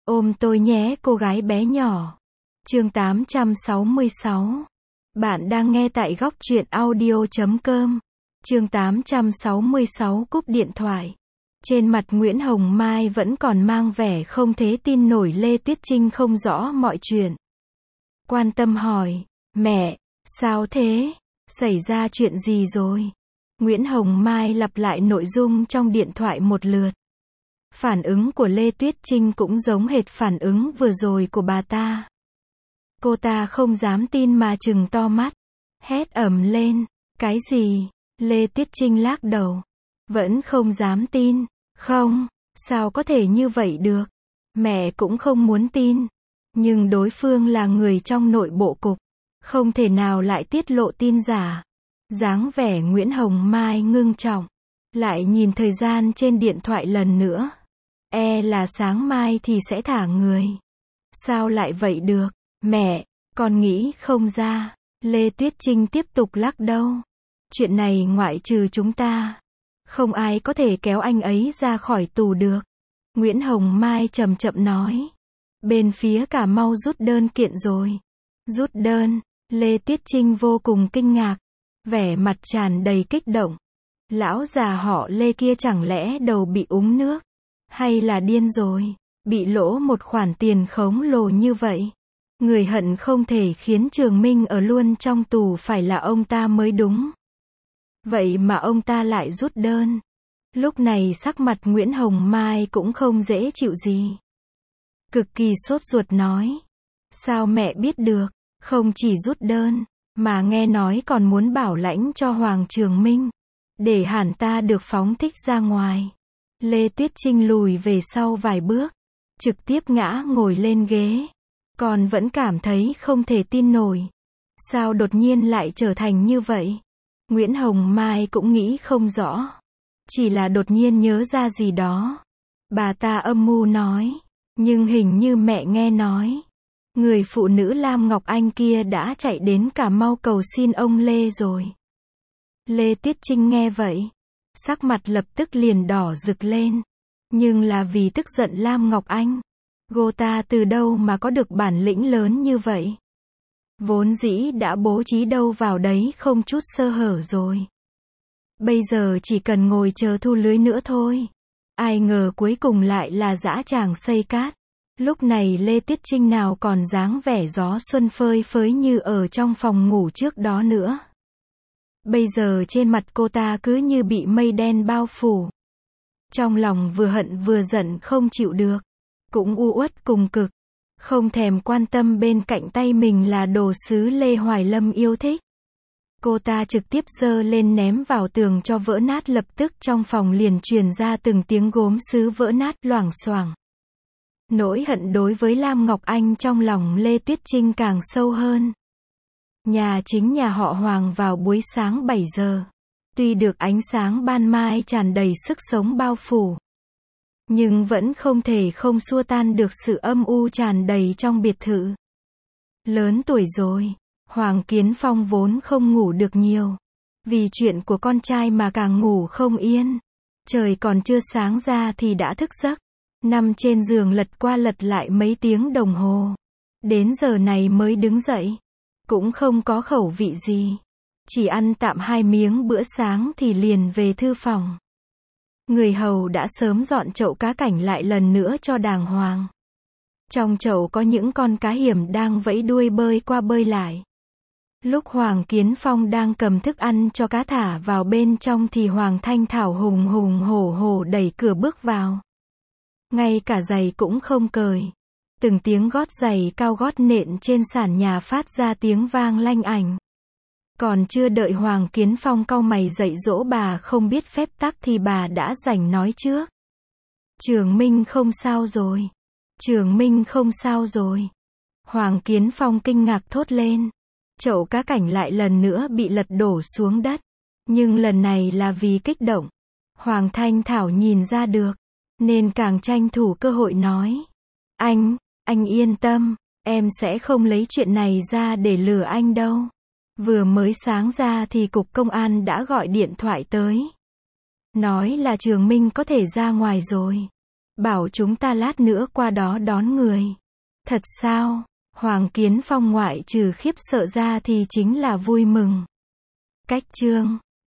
Ôm tôi nhé cô gái bé nhỏ. Chương 866. Bạn đang nghe tại góc truyện audio.com. Chương 866 cúp điện thoại. Trên mặt Nguyễn Hồng Mai vẫn còn mang vẻ không thể tin nổi. Lê Tuyết Trinh không rõ mọi chuyện. Quan tâm hỏi, mẹ, sao thế? Xảy ra chuyện gì rồi? Nguyễn Hồng Mai lặp lại nội dung trong điện thoại một lượt. Phản ứng của Lê Tuyết Trinh cũng giống hệt phản ứng vừa rồi của bà ta. Cô ta không dám tin mà trừng to mắt, hét ầm lên, cái gì? Lê Tuyết Trinh lắc đầu, vẫn không dám tin, không, sao có thể như vậy được? Mẹ cũng không muốn tin, nhưng đối phương là người trong nội bộ cục, không thể nào lại tiết lộ tin giả. Dáng vẻ Nguyễn Hồng Mai ngưng trọng, lại nhìn thời gian trên điện thoại lần nữa. Là sáng mai thì sẽ thả người. Sao lại vậy được? Mẹ, con nghĩ không ra. Lê Tuyết Trinh tiếp tục lắc đầu. Chuyện này ngoại trừ chúng ta, không ai có thể kéo anh ấy ra khỏi tù được. Nguyễn Hồng Mai chậm chậm nói. Bên phía Cà Mau rút đơn kiện rồi. Rút đơn? Lê Tuyết Trinh vô cùng kinh ngạc, vẻ mặt tràn đầy kích động. Lão già họ Lê kia chẳng lẽ đầu bị úng nước? Hay là điên rồi? Bị lỗ một khoản tiền khổng lồ như vậy. Người hận không thể khiến Trường Minh ở luôn trong tù phải là ông ta mới đúng. Vậy mà ông ta lại rút đơn. Lúc này sắc mặt Nguyễn Hồng Mai cũng không dễ chịu gì. Cực kỳ sốt ruột nói. Sao mẹ biết được? Không chỉ rút đơn, mà nghe nói còn muốn bảo lãnh cho Hoàng Trường Minh, để hẳn ta được phóng thích ra ngoài. Lê Tuyết Trinh lùi về sau vài bước, trực tiếp ngã ngồi lên ghế. Con vẫn cảm thấy không thể tin nổi. Sao đột nhiên lại trở thành như vậy? Nguyễn Hồng Mai cũng nghĩ không rõ. Chỉ là đột nhiên nhớ ra gì đó. Bà ta âm mưu nói. Nhưng hình như mẹ nghe nói, người phụ nữ Lam Ngọc Anh kia đã chạy đến Cà Mau cầu xin ông Lê rồi. Lê Tuyết Trinh nghe vậy, sắc mặt lập tức liền đỏ rực lên. Nhưng là vì tức giận Lam Ngọc Anh. Cô ta từ đâu mà có được bản lĩnh lớn như vậy? Vốn dĩ đã bố trí đâu vào đấy không chút sơ hở rồi. Bây giờ chỉ cần ngồi chờ thu lưới nữa thôi. Ai ngờ cuối cùng lại là dã tràng xây cát. Lúc này Lê Tuyết Trinh nào còn dáng vẻ gió xuân phơi phới như ở trong phòng ngủ trước đó nữa. Bây giờ trên mặt cô ta cứ như bị mây đen bao phủ. Trong lòng vừa hận vừa giận không chịu được. Cũng u uất cùng cực. Không thèm quan tâm bên cạnh tay mình là đồ sứ Lê Hoài Lâm yêu thích. Cô ta trực tiếp giơ lên ném vào tường cho vỡ nát, lập tức trong phòng liền truyền ra từng tiếng gốm sứ vỡ nát loảng xoảng. Nỗi hận đối với Lam Ngọc Anh trong lòng Lê Tuyết Trinh càng sâu hơn. Nhà chính nhà họ Hoàng vào buổi sáng 7 giờ. Tuy được ánh sáng ban mai tràn đầy sức sống bao phủ, nhưng vẫn không thể không xua tan được sự âm u tràn đầy trong biệt thự. Lớn tuổi rồi, Hoàng Kiến Phong vốn không ngủ được nhiều. Vì chuyện của con trai mà càng ngủ không yên. Trời còn chưa sáng ra thì đã thức giấc. Nằm trên giường lật qua lật lại mấy tiếng đồng hồ. Đến giờ này mới đứng dậy. Cũng không có khẩu vị gì. Chỉ ăn tạm 2 miếng bữa sáng thì liền về thư phòng. Người hầu đã sớm dọn chậu cá cảnh lại lần nữa cho đàng hoàng. Trong chậu có những con cá hiểm đang vẫy đuôi bơi qua bơi lại. Lúc Hoàng Kiến Phong đang cầm thức ăn cho cá thả vào bên trong thì Hoàng Thanh Thảo hùng hùng hổ hổ đẩy cửa bước vào. Ngay cả giày cũng không cởi. Từng tiếng gót giày cao gót nện trên sàn nhà phát ra tiếng vang lanh ảnh. Còn chưa đợi Hoàng Kiến Phong cau mày dạy dỗ bà không biết phép tắc thì bà đã rảnh nói trước. Trường Minh không sao rồi. Trường Minh không sao rồi. Hoàng Kiến Phong kinh ngạc thốt lên. Chậu cá cảnh lại lần nữa bị lật đổ xuống đất. Nhưng lần này là vì kích động. Hoàng Thanh Thảo nhìn ra được, nên càng tranh thủ cơ hội nói. Anh yên tâm, em sẽ không lấy chuyện này ra để lừa anh đâu. Vừa mới sáng ra thì cục công an đã gọi điện thoại tới. Nói là Trường Minh có thể ra ngoài rồi. Bảo chúng ta lát nữa qua đó đón người. Thật sao? Hoàng Kiến Phong ngoại trừ khiếp sợ ra thì chính là vui mừng. Cách chương